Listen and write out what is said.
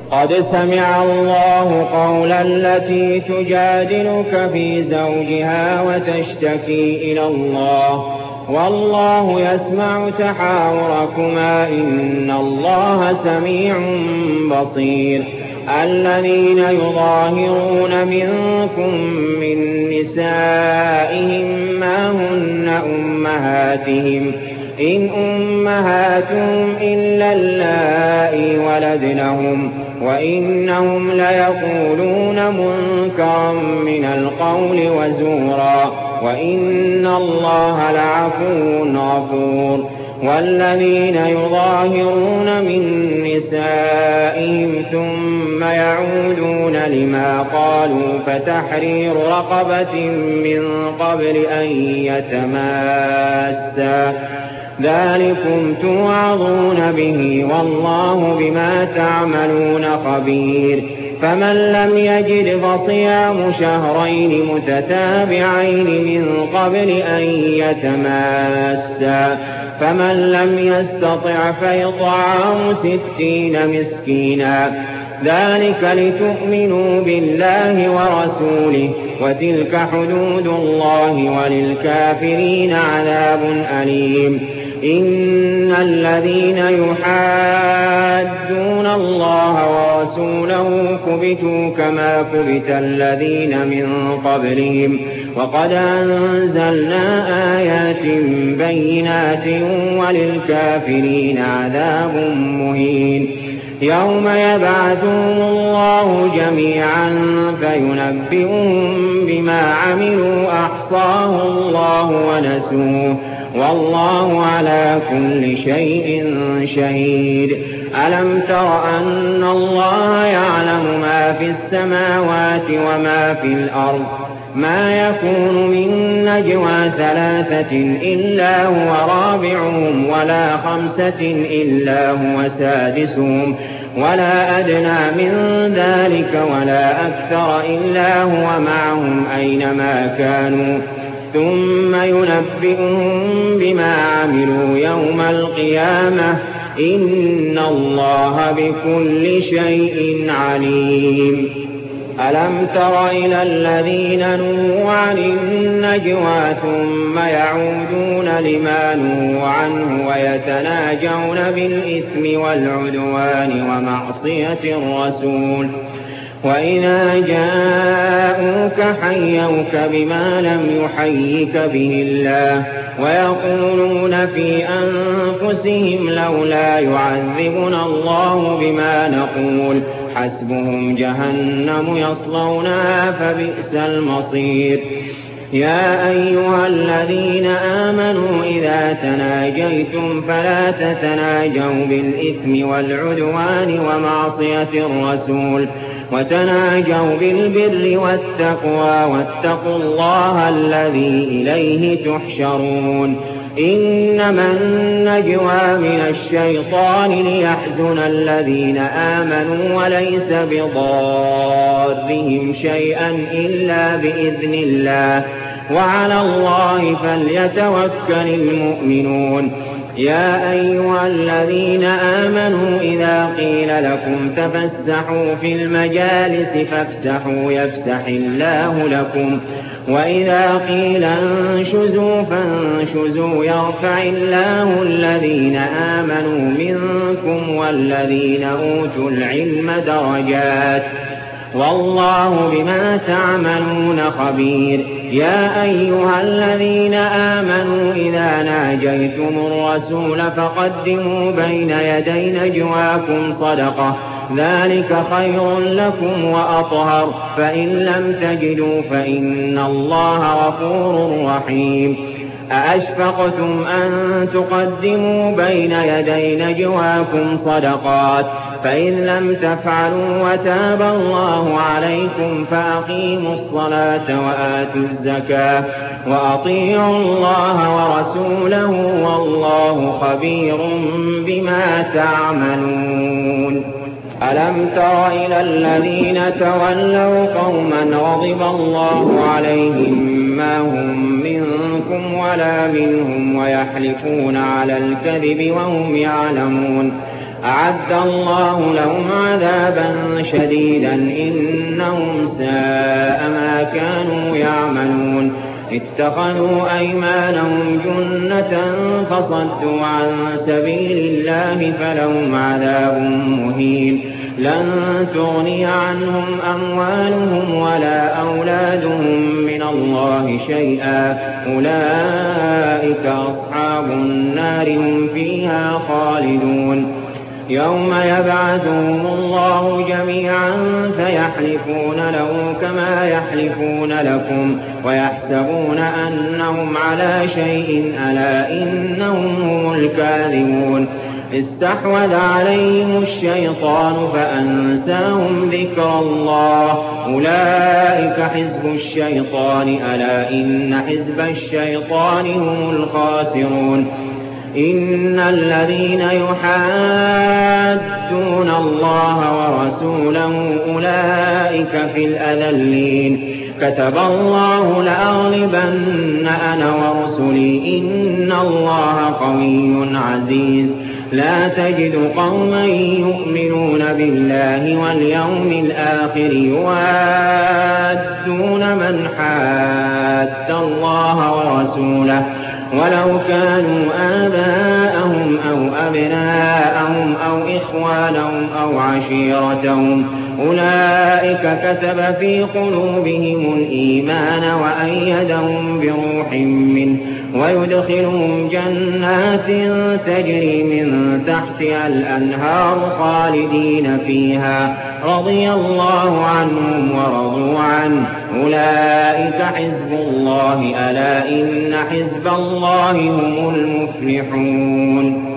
قد سمع الله قولا التي تجادلك في زوجها وتشتكي إلى الله والله يسمع تحاوركما إن الله سميع بصير. الذين يظاهرون منكم من نسائهم ما هن أمهاتهم إن أمهاتهم إلا اللائي ولدنهم وإنهم ليقولون منكرا من القول وزورا وإن الله لعفو غفور. والذين يظاهرون من نسائهم ثم يعودون لما قالوا فتحرير رقبة من قبل أن يتماسا ذلكم توعظون به والله بما تعملون خبير. فمن لم يجد فصيام شهرين متتابعين من قبل أن يتماسا فمن لم يستطع فإطعام 60 مسكينا ذلك لتؤمنوا بالله ورسوله وتلك حدود الله وللكافرين عذاب أليم. إن الذين يحادون الله ورسوله كبتوا كما كبت الذين من قبلهم وقد أنزلنا آيات بينات وللكافرين عذاب مهين. يوم يبعثهم الله جميعا فينبئهم بما عملوا أحصاه الله ونسوه والله على كل شيء شهيد. ألم تر أن الله يعلم ما في السماوات وما في الأرض ما يكون من نجوى 3 إلا هو رابعهم ولا 5 إلا هو سادسهم ولا أدنى من ذلك ولا أكثر إلا هو معهم أينما كانوا ثم ينبئهم بما عملوا يوم القيامة إن الله بكل شيء عليم. ألم تر إلى الذين نهوا عن النجوى ثم يعودون لما نهوا عنه ويتناجون بالإثم والعدوان ومعصية الرسول وإذا جاءوك حيوك بما لم يحيك به الله ويقولون في أنفسهم لولا يعذبنا الله بما نقول حسبهم جهنم يصلونها فبئس المصير. يا أيها الذين آمنوا إذا تناجيتم فلا تتناجوا بالإثم والعدوان ومعصية الرسول وتناجوا بالبر والتقوى واتقوا الله الذي إليه تحشرون. إنما النجوى من الشيطان ليحزن الذين آمنوا وليس بضارهم شيئا إلا بإذن الله وعلى الله فليتوكل المؤمنون. يا أيها الذين آمنوا إذا قيل لكم تفسحوا في المجالس فافسحوا يفسح الله لكم وإذا قيل انشزوا فانشزوا يرفع الله الذين آمنوا منكم والذين أوتوا العلم درجات والله بما تعملون خبير. يا أيها الذين آمنوا إذا ناجيتم الرسول فقدموا بين يدي نجواكم صدقة ذلك خير لكم وأطهر فإن لم تجدوا فإن الله غفور رحيم. أأشفقتم أن تقدموا بين يدي نجواكم صدقات فإن لم تفعلوا وتاب الله عليكم فأقيموا الصلاة وآتوا الزكاة وأطيعوا الله ورسوله والله خبير بما تعملون. ألم تر إلى الذين تولوا قوما غضب الله عليهم ما هم منكم ولا منهم ويحلفون على الكذب وهم يعلمون أعد الله لهم عذابا شديدا إنهم ساء ما كانوا يعملون اتخذوا أيمانهم جنة فصدوا عن سبيل الله فلهم عذاب مهين لن تغني عنهم أموالهم ولا أولادهم من الله شيئا أولئك أصحاب النار هم فيها خالدون يوم يبعثهم الله جميعا فيحلفون له كما يحلفون لكم ويحسبون أنهم على شيء ألا إنهم هم الكاذبون استحوذ عليهم الشيطان فأنساهم ذكر الله أولئك حزب الشيطان ألا إن حزب الشيطان هم الخاسرون إن الذين يحادون الله ورسوله أولئك في الأذلين كتب الله لأغلبن أنا ورسلي إن الله قوي عزيز لا تجد قوما يؤمنون بالله واليوم الآخر يوادون من حاد الله ورسوله ولو كانوا آباءهم أو أبناءهم أو إخوانهم أو عشيرتهم أولئك كتب في قلوبهم الإيمان وأيدهم بروح منه ويدخلهم جنات تجري من تحتها الأنهار خالدين فيها رضي الله عنهم ورضوا عنه أولئك حزب الله ألا إن حزب الله هم المفلحون